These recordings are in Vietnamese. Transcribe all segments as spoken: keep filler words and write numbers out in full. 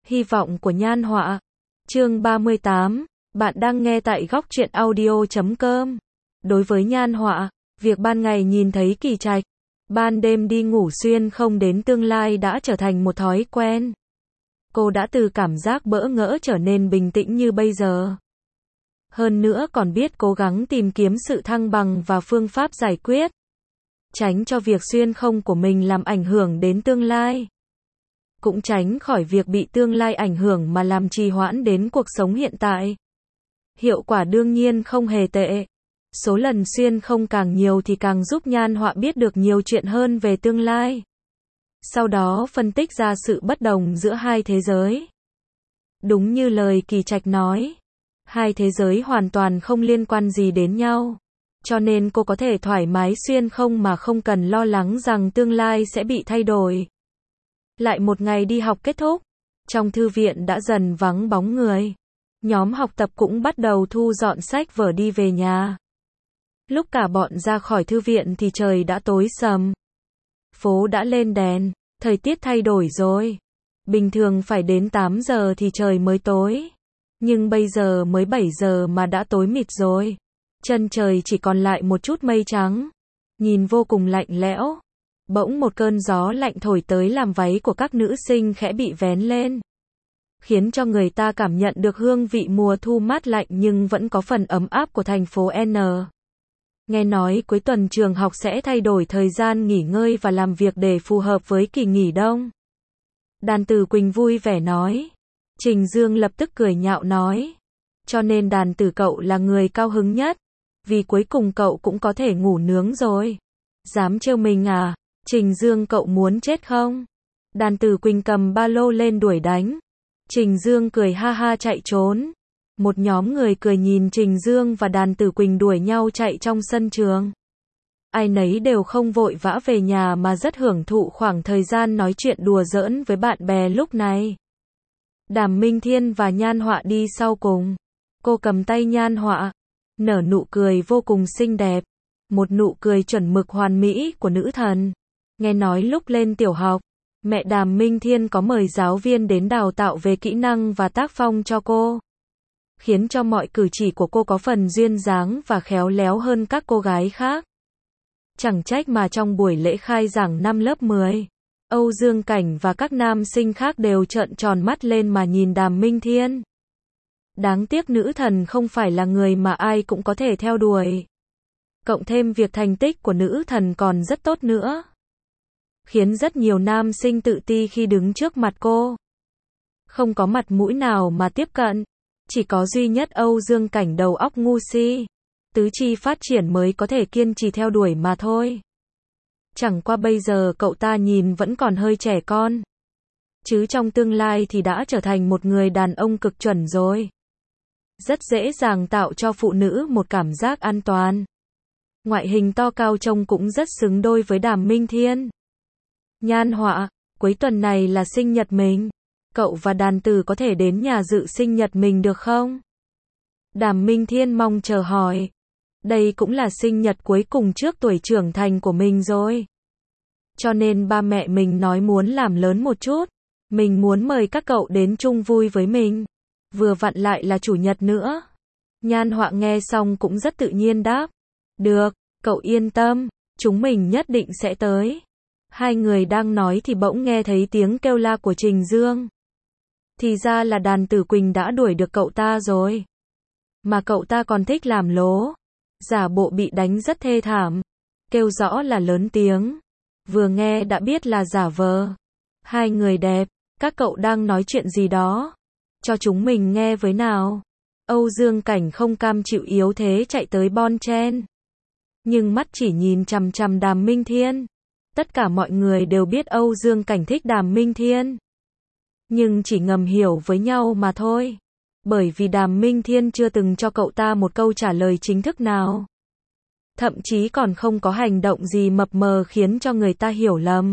Hy vọng của Nhan Họa. Chương ba mươi tám. Bạn đang nghe tại góc truyện audio chấm com. Đối với Nhan Họa, việc ban ngày nhìn thấy Kỳ Trạch, ban đêm đi ngủ xuyên không đến tương lai đã trở thành một thói quen. Cô đã từ cảm giác bỡ ngỡ trở nên bình tĩnh như bây giờ. Hơn nữa còn biết cố gắng tìm kiếm sự thăng bằng và phương pháp giải quyết, tránh cho việc xuyên không của mình làm ảnh hưởng đến tương lai. Cũng tránh khỏi việc bị tương lai ảnh hưởng mà làm trì hoãn đến cuộc sống hiện tại. Hiệu quả đương nhiên không hề tệ. Số lần xuyên không càng nhiều thì càng giúp Nhan Họa biết được nhiều chuyện hơn về tương lai. Sau đó phân tích ra sự bất đồng giữa hai thế giới. Đúng như lời Kỳ Trạch nói, hai thế giới hoàn toàn không liên quan gì đến nhau. Cho nên cô có thể thoải mái xuyên không mà không cần lo lắng rằng tương lai sẽ bị thay đổi. Lại một ngày đi học kết thúc, trong thư viện đã dần vắng bóng người. Nhóm học tập cũng bắt đầu thu dọn sách vở đi về nhà. Lúc cả bọn ra khỏi thư viện thì trời đã tối sầm. Phố đã lên đèn, thời tiết thay đổi rồi. Bình thường phải đến tám giờ thì trời mới tối. Nhưng bây giờ mới bảy giờ mà đã tối mịt rồi. Chân trời chỉ còn lại một chút mây trắng. Nhìn vô cùng lạnh lẽo. Bỗng một cơn gió lạnh thổi tới làm váy của các nữ sinh khẽ bị vén lên, khiến cho người ta cảm nhận được hương vị mùa thu mát lạnh nhưng vẫn có phần ấm áp của thành phố N. Nghe nói cuối tuần trường học sẽ thay đổi thời gian nghỉ ngơi và làm việc để phù hợp với kỳ nghỉ đông. Đàn Tử Quỳnh vui vẻ nói. Trình Dương lập tức cười nhạo nói. Cho nên Đàn Tử cậu là người cao hứng nhất. Vì cuối cùng cậu cũng có thể ngủ nướng rồi. Dám trêu mình à? Trình Dương cậu muốn chết không? Đàn Tử Quỳnh cầm ba lô lên đuổi đánh. Trình Dương cười ha ha chạy trốn. Một nhóm người cười nhìn Trình Dương và Đàn Tử Quỳnh đuổi nhau chạy trong sân trường. Ai nấy đều không vội vã về nhà mà rất hưởng thụ khoảng thời gian nói chuyện đùa giỡn với bạn bè lúc này. Đàm Minh Thiên và Nhan Họa đi sau cùng. Cô cầm tay Nhan Họa, nở nụ cười vô cùng xinh đẹp. Một nụ cười chuẩn mực hoàn mỹ của nữ thần. Nghe nói lúc lên tiểu học, mẹ Đàm Minh Thiên có mời giáo viên đến đào tạo về kỹ năng và tác phong cho cô, khiến cho mọi cử chỉ của cô có phần duyên dáng và khéo léo hơn các cô gái khác. Chẳng trách mà trong buổi lễ khai giảng năm lớp mười, Âu Dương Cảnh và các nam sinh khác đều trợn tròn mắt lên mà nhìn Đàm Minh Thiên. Đáng tiếc nữ thần không phải là người mà ai cũng có thể theo đuổi. Cộng thêm việc thành tích của nữ thần còn rất tốt nữa, khiến rất nhiều nam sinh tự ti khi đứng trước mặt cô. Không có mặt mũi nào mà tiếp cận. Chỉ có duy nhất Âu Dương Cảnh đầu óc ngu si, tứ chi phát triển mới có thể kiên trì theo đuổi mà thôi. Chẳng qua bây giờ cậu ta nhìn vẫn còn hơi trẻ con, chứ trong tương lai thì đã trở thành một người đàn ông cực chuẩn rồi. Rất dễ dàng tạo cho phụ nữ một cảm giác an toàn. Ngoại hình to cao trông cũng rất xứng đôi với Đàm Minh Thiên. Nhan Họa, cuối tuần này là sinh nhật mình. Cậu và Đàn Tử có thể đến nhà dự sinh nhật mình được không? Đàm Minh Thiên mong chờ hỏi. Đây cũng là sinh nhật cuối cùng trước tuổi trưởng thành của mình rồi. Cho nên ba mẹ mình nói muốn làm lớn một chút. Mình muốn mời các cậu đến chung vui với mình. Vừa vặn lại là chủ nhật nữa. Nhan Họa nghe xong cũng rất tự nhiên đáp. Được, cậu yên tâm, chúng mình nhất định sẽ tới. Hai người đang nói thì bỗng nghe thấy tiếng kêu la của Trình Dương. Thì ra là Đàn Tử Quỳnh đã đuổi được cậu ta rồi. Mà cậu ta còn thích làm lố. Giả bộ bị đánh rất thê thảm. Kêu rõ là lớn tiếng. Vừa nghe đã biết là giả vờ. Hai người đẹp, các cậu đang nói chuyện gì đó? Cho chúng mình nghe với nào. Âu Dương Cảnh không cam chịu yếu thế chạy tới bon chen. Nhưng mắt chỉ nhìn chằm chằm Đàm Minh Thiên. Tất cả mọi người đều biết Âu Dương Cảnh thích Đàm Minh Thiên. Nhưng chỉ ngầm hiểu với nhau mà thôi. Bởi vì Đàm Minh Thiên chưa từng cho cậu ta một câu trả lời chính thức nào. Thậm chí còn không có hành động gì mập mờ khiến cho người ta hiểu lầm.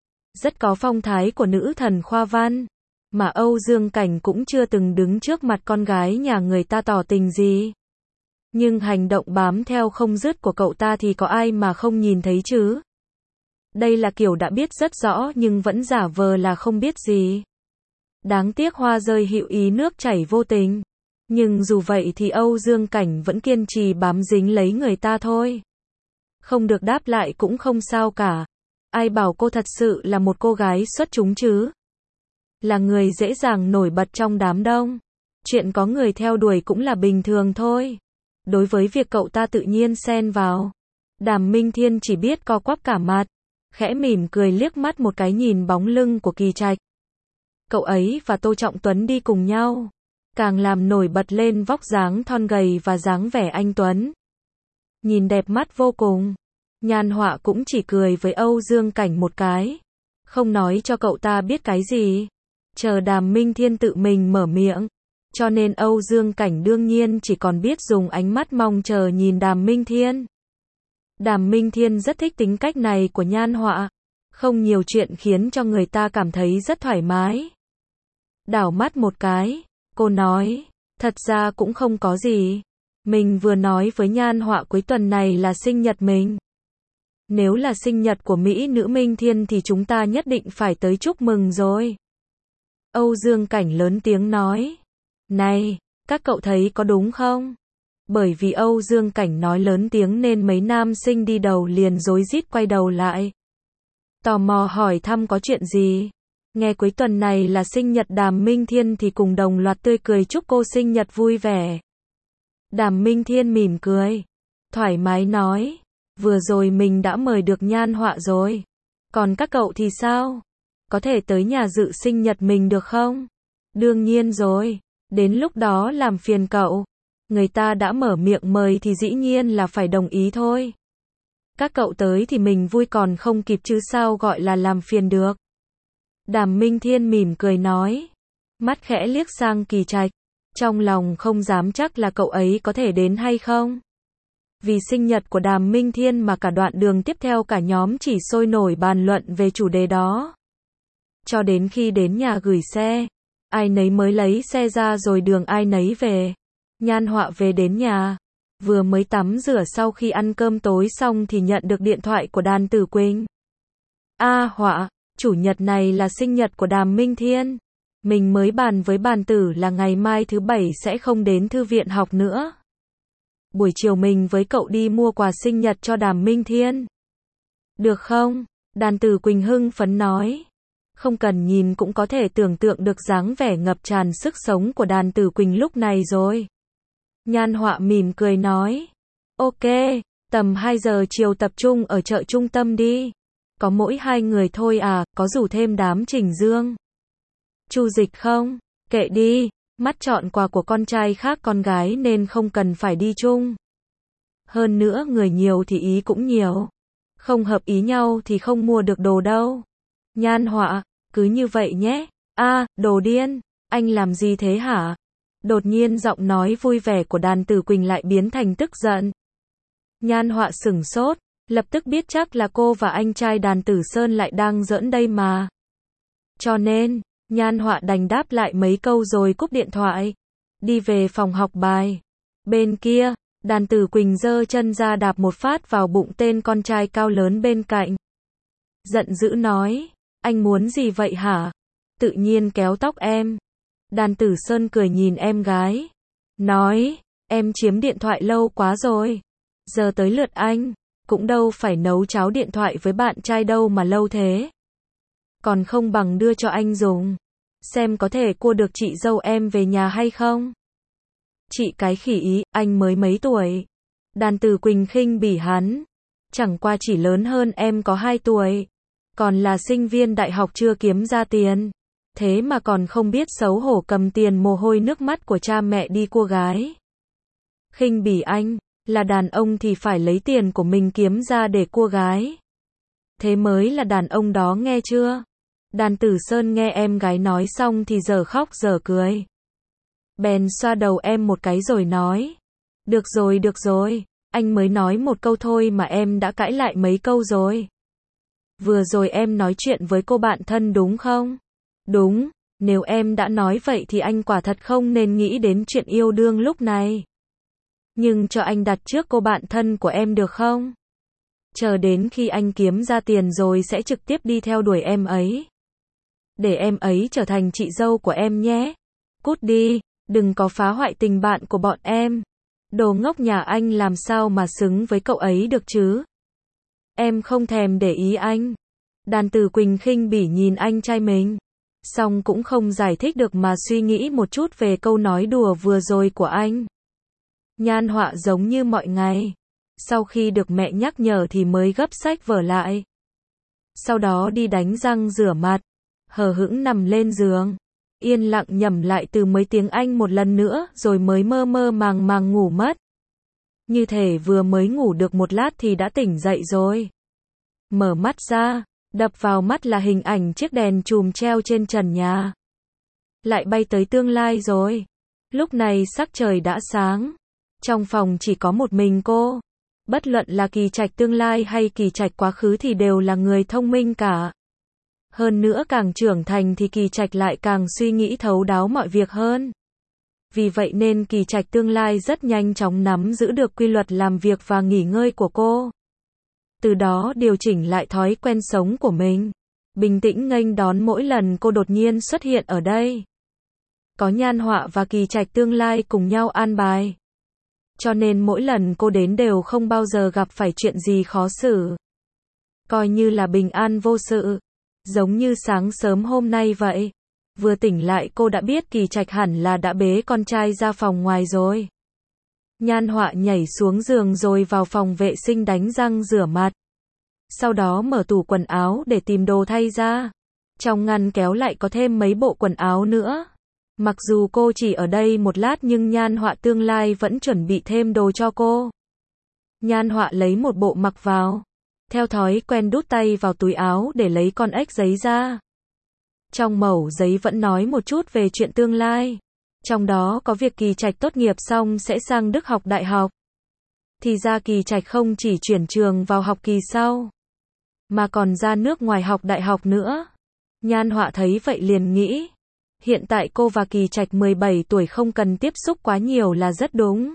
Rất có phong thái của nữ thần khoa văn. Mà Âu Dương Cảnh cũng chưa từng đứng trước mặt con gái nhà người ta tỏ tình gì. Nhưng hành động bám theo không dứt của cậu ta thì có ai mà không nhìn thấy chứ? Đây là kiểu đã biết rất rõ nhưng vẫn giả vờ là không biết gì. Đáng tiếc hoa rơi hữu ý nước chảy vô tình. Nhưng dù vậy thì Âu Dương Cảnh vẫn kiên trì bám dính lấy người ta thôi. Không được đáp lại cũng không sao cả. Ai bảo cô thật sự là một cô gái xuất chúng chứ? Là người dễ dàng nổi bật trong đám đông. Chuyện có người theo đuổi cũng là bình thường thôi. Đối với việc cậu ta tự nhiên xen vào, Đàm Minh Thiên chỉ biết co quắp cả mặt, khẽ mỉm cười liếc mắt một cái nhìn bóng lưng của Kỳ Trạch. Cậu ấy và Tô Trọng Tuấn đi cùng nhau, càng làm nổi bật lên vóc dáng thon gầy và dáng vẻ anh tuấn. Nhìn đẹp mắt vô cùng. Nhan Họa cũng chỉ cười với Âu Dương Cảnh một cái, không nói cho cậu ta biết cái gì, chờ Đàm Minh Thiên tự mình mở miệng. Cho nên Âu Dương Cảnh đương nhiên chỉ còn biết dùng ánh mắt mong chờ nhìn Đàm Minh Thiên. Đàm Minh Thiên rất thích tính cách này của Nhan Họa, không nhiều chuyện khiến cho người ta cảm thấy rất thoải mái. Đảo mắt một cái, cô nói, thật ra cũng không có gì. Mình vừa nói với Nhan Họa cuối tuần này là sinh nhật mình. Nếu là sinh nhật của Mỹ nữ Minh Thiên thì chúng ta nhất định phải tới chúc mừng rồi. Âu Dương Cảnh lớn tiếng nói. Này, các cậu thấy có đúng không? Bởi vì Âu Dương Cảnh nói lớn tiếng nên mấy nam sinh đi đầu liền rối rít quay đầu lại. Tò mò hỏi thăm có chuyện gì? Nghe cuối tuần này là sinh nhật Đàm Minh Thiên thì cùng đồng loạt tươi cười chúc cô sinh nhật vui vẻ. Đàm Minh Thiên mỉm cười, thoải mái nói, vừa rồi mình đã mời được Nhan Họa rồi. Còn các cậu thì sao? Có thể tới nhà dự sinh nhật mình được không? Đương nhiên rồi, đến lúc đó làm phiền cậu. Người ta đã mở miệng mời thì dĩ nhiên là phải đồng ý thôi. Các cậu tới thì mình vui còn không kịp chứ sao gọi là làm phiền được. Đàm Minh Thiên mỉm cười nói, mắt khẽ liếc sang Kỳ Trạch, trong lòng không dám chắc là cậu ấy có thể đến hay không. Vì sinh nhật của Đàm Minh Thiên mà cả đoạn đường tiếp theo cả nhóm chỉ sôi nổi bàn luận về chủ đề đó. Cho đến khi đến nhà gửi xe, ai nấy mới lấy xe ra rồi đường ai nấy về. Nhan Họa về đến nhà, vừa mới tắm rửa sau khi ăn cơm tối xong thì nhận được điện thoại của Đàn Tử Quỳnh. A Họa, chủ nhật này là sinh nhật của Đàm Minh Thiên. Mình mới bàn với Bàn Tử là ngày mai thứ bảy sẽ không đến thư viện học nữa. Buổi chiều mình với cậu đi mua quà sinh nhật cho Đàm Minh Thiên. Được không? Đàn Tử Quỳnh hưng phấn nói. Không cần nhìn cũng có thể tưởng tượng được dáng vẻ ngập tràn sức sống của Đàn Tử Quỳnh lúc này rồi. Nhan Họa mỉm cười nói. Ok, tầm hai giờ chiều tập trung ở chợ trung tâm đi. Có mỗi hai người thôi à, có rủ thêm đám Trình Dương. Chu Dịch không? Kệ đi, mắt chọn quà của con trai khác con gái nên không cần phải đi chung. Hơn nữa người nhiều thì ý cũng nhiều. Không hợp ý nhau thì không mua được đồ đâu. Nhan Họa, cứ như vậy nhé. A, đồ điên, anh làm gì thế hả? Đột nhiên giọng nói vui vẻ của Đàn Tử Quỳnh lại biến thành tức giận. Nhan Họa sửng sốt, lập tức biết chắc là cô và anh trai Đàn Tử Sơn lại đang giỡn đây mà. Cho nên, Nhan Họa đành đáp lại mấy câu rồi cúp điện thoại, đi về phòng học bài. Bên kia, Đàn Tử Quỳnh giơ chân ra đạp một phát vào bụng tên con trai cao lớn bên cạnh. Giận dữ nói, anh muốn gì vậy hả? Tự nhiên kéo tóc em. Đàn Tử Sơn cười nhìn em gái, nói, em chiếm điện thoại lâu quá rồi. Giờ tới lượt anh, cũng đâu phải nấu cháo điện thoại với bạn trai đâu mà lâu thế. Còn không bằng đưa cho anh dùng, xem có thể cua được chị dâu em về nhà hay không. Chị cái khỉ ý, anh mới mấy tuổi. Đàn Tử Quỳnh khinh bỉ hắn, chẳng qua chỉ lớn hơn em có hai tuổi, còn là sinh viên đại học chưa kiếm ra tiền. Thế mà còn không biết xấu hổ cầm tiền mồ hôi nước mắt của cha mẹ đi cua gái. Khinh bỉ anh, là đàn ông thì phải lấy tiền của mình kiếm ra để cua gái. Thế mới là đàn ông đó nghe chưa? Đàn Tử Sơn nghe em gái nói xong thì giờ khóc giờ cười. Bèn xoa đầu em một cái rồi nói. Được rồi được rồi, anh mới nói một câu thôi mà em đã cãi lại mấy câu rồi. Vừa rồi em nói chuyện với cô bạn thân đúng không? Đúng, nếu em đã nói vậy thì anh quả thật không nên nghĩ đến chuyện yêu đương lúc này. Nhưng cho anh đặt trước cô bạn thân của em được không? Chờ đến khi anh kiếm ra tiền rồi sẽ trực tiếp đi theo đuổi em ấy. để em ấy trở thành chị dâu của em nhé. Cút đi, đừng có phá hoại tình bạn của bọn em. Đồ ngốc nhà anh làm sao mà xứng với cậu ấy được chứ? Em không thèm để ý anh. Đàn Tử Quỳnh khinh bỉ nhìn anh trai mình. Xong cũng không giải thích được mà suy nghĩ một chút về câu nói đùa vừa rồi của anh. Nhan Họa giống như mọi ngày. Sau khi được mẹ nhắc nhở thì mới gấp sách vở lại. Sau đó đi đánh răng rửa mặt. Hờ hững nằm lên giường. Yên lặng nhẩm lại từ mấy tiếng Anh một lần nữa rồi mới mơ mơ màng màng ngủ mất. Như thể vừa mới ngủ được một lát thì đã tỉnh dậy rồi. Mở mắt ra, đập vào mắt là hình ảnh chiếc đèn chùm treo trên trần nhà. Lại bay tới tương lai rồi. Lúc này sắc trời đã sáng. Trong phòng chỉ có một mình cô. Bất luận là Kỳ Trạch tương lai hay Kỳ Trạch quá khứ thì đều là người thông minh cả. Hơn nữa càng trưởng thành thì Kỳ Trạch lại càng suy nghĩ thấu đáo mọi việc hơn. Vì vậy nên Kỳ Trạch tương lai rất nhanh chóng nắm giữ được quy luật làm việc và nghỉ ngơi của cô. Từ đó điều chỉnh lại thói quen sống của mình. Bình tĩnh nghênh đón mỗi lần cô đột nhiên xuất hiện ở đây. Có Nhan Họa và Kỳ Trạch tương lai cùng nhau an bài. Cho nên mỗi lần cô đến đều không bao giờ gặp phải chuyện gì khó xử. Coi như là bình an vô sự. Giống như sáng sớm hôm nay vậy. Vừa tỉnh lại cô đã biết Kỳ Trạch hẳn là đã bế con trai ra phòng ngoài rồi. Nhan Họa nhảy xuống giường rồi vào phòng vệ sinh đánh răng rửa mặt. Sau đó mở tủ quần áo để tìm đồ thay ra. Trong ngăn kéo lại có thêm mấy bộ quần áo nữa. Mặc dù cô chỉ ở đây một lát nhưng Nhan Họa tương lai vẫn chuẩn bị thêm đồ cho cô. Nhan Họa lấy một bộ mặc vào. Theo thói quen đút tay vào túi áo để lấy con ếch giấy ra. Trong mẩu giấy vẫn nói một chút về chuyện tương lai. Trong đó có việc Kỳ Trạch tốt nghiệp xong sẽ sang Đức học đại học. Thì ra Kỳ Trạch không chỉ chuyển trường vào học kỳ sau, mà còn ra nước ngoài học đại học nữa. Nhan Họa thấy vậy liền nghĩ. Hiện tại cô và Kỳ Trạch mười bảy tuổi không cần tiếp xúc quá nhiều là rất đúng.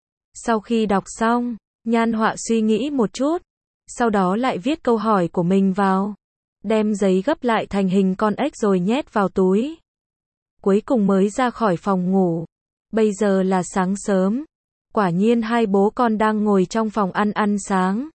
Sau khi đọc xong, Nhan Họa suy nghĩ một chút. Sau đó lại viết câu hỏi của mình vào. Đem giấy gấp lại thành hình con ếch rồi nhét vào túi. Cuối cùng mới ra khỏi phòng ngủ. Bây giờ là sáng sớm. Quả nhiên hai bố con đang ngồi trong phòng ăn ăn sáng.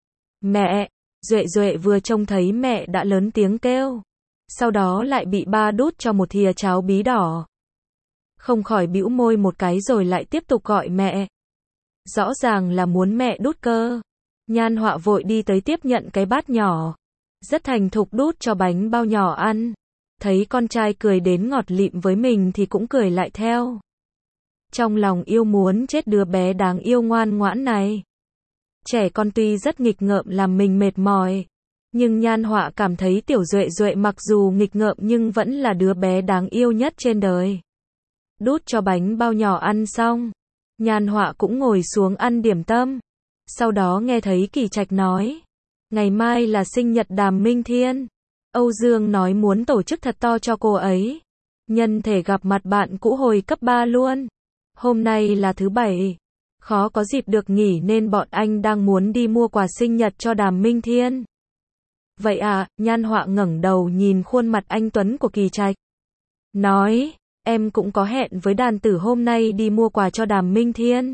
Mẹ! Duệ Duệ vừa trông thấy mẹ đã lớn tiếng kêu. Sau đó lại bị ba đút cho một thìa cháo bí đỏ. Không khỏi bĩu môi một cái rồi lại tiếp tục gọi mẹ. Rõ ràng là muốn mẹ đút cơ. Nhan Họa vội đi tới tiếp nhận cái bát nhỏ. Rất thành thục đút cho bánh bao nhỏ ăn. Thấy con trai cười đến ngọt lịm với mình thì cũng cười lại theo. Trong lòng yêu muốn chết đứa bé đáng yêu ngoan ngoãn này. Trẻ con tuy rất nghịch ngợm làm mình mệt mỏi. Nhưng Nhan Họa cảm thấy tiểu Duệ Duệ mặc dù nghịch ngợm nhưng vẫn là đứa bé đáng yêu nhất trên đời. Đút cho bánh bao nhỏ ăn xong. Nhan Họa cũng ngồi xuống ăn điểm tâm. Sau đó nghe thấy Kỳ Trạch nói. Ngày mai là sinh nhật Đàm Minh Thiên. Âu Dương nói muốn tổ chức thật to cho cô ấy. Nhân thể gặp mặt bạn cũ hồi cấp ba luôn. Hôm nay là thứ bảy. Khó có dịp được nghỉ nên bọn anh đang muốn đi mua quà sinh nhật cho Đàm Minh Thiên. Vậy à, Nhan Họa ngẩng đầu nhìn khuôn mặt anh tuấn của Kỳ Trạch. Nói, em cũng có hẹn với đàn tử hôm nay đi mua quà cho Đàm Minh Thiên.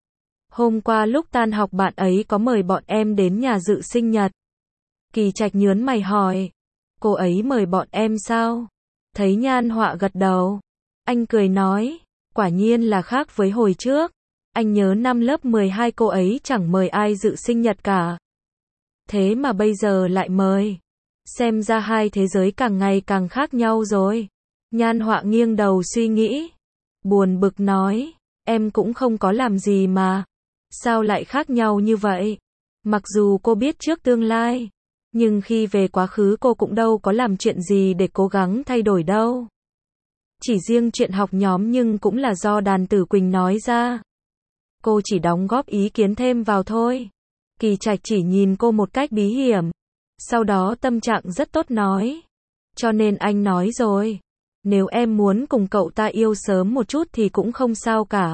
Hôm qua lúc tan học bạn ấy có mời bọn em đến nhà dự sinh nhật. Kỳ Trạch nhớn mày hỏi. Cô ấy mời bọn em sao? Thấy Nhan Họa gật đầu. Anh cười nói. Quả nhiên là khác với hồi trước. Anh nhớ năm lớp mười hai cô ấy chẳng mời ai dự sinh nhật cả. Thế mà bây giờ lại mời. Xem ra hai thế giới càng ngày càng khác nhau rồi. Nhan Họa nghiêng đầu suy nghĩ. Buồn bực nói. Em cũng không có làm gì mà. Sao lại khác nhau như vậy? Mặc dù cô biết trước tương lai. Nhưng khi về quá khứ cô cũng đâu có làm chuyện gì để cố gắng thay đổi đâu. Chỉ riêng chuyện học nhóm nhưng cũng là do Đàn Tử Quỳnh nói ra. Cô chỉ đóng góp ý kiến thêm vào thôi. Kỳ Trạch chỉ nhìn cô một cách bí hiểm. Sau đó tâm trạng rất tốt nói. Cho nên anh nói rồi. Nếu em muốn cùng cậu ta yêu sớm một chút thì cũng không sao cả.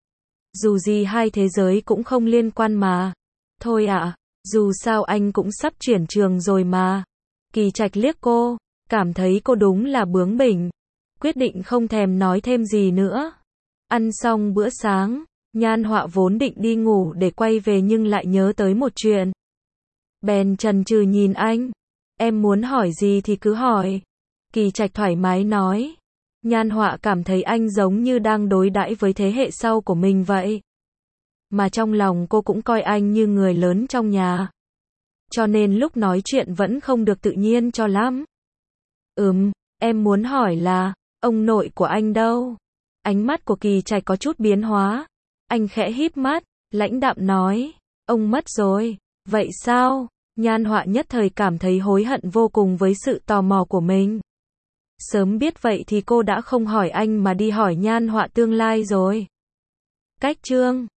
Dù gì hai thế giới cũng không liên quan mà. Thôi ạ, à, dù sao anh cũng sắp chuyển trường rồi mà. Kỳ Trạch liếc cô. cảm thấy cô đúng là bướng bỉnh, quyết định không thèm nói thêm gì nữa. Ăn xong bữa sáng, Nhan Họa vốn định đi ngủ để quay về nhưng lại nhớ tới một chuyện. Bèn chần chừ nhìn anh. Em muốn hỏi gì thì cứ hỏi. Kỳ Trạch thoải mái nói. Nhan Họa cảm thấy anh giống như đang đối đãi với thế hệ sau của mình vậy. Mà trong lòng cô cũng coi anh như người lớn trong nhà. Cho nên lúc nói chuyện vẫn không được tự nhiên cho lắm. Ừm, em muốn hỏi là, ông nội của anh đâu? Ánh mắt của Kỳ Trạch có chút biến hóa. Anh khẽ híp mắt, lãnh đạm nói, ông mất rồi. Vậy sao? Nhan Họa nhất thời cảm thấy hối hận vô cùng với sự tò mò của mình. Sớm biết vậy thì cô đã không hỏi anh mà đi hỏi Nhan Họa tương lai rồi. Cách chương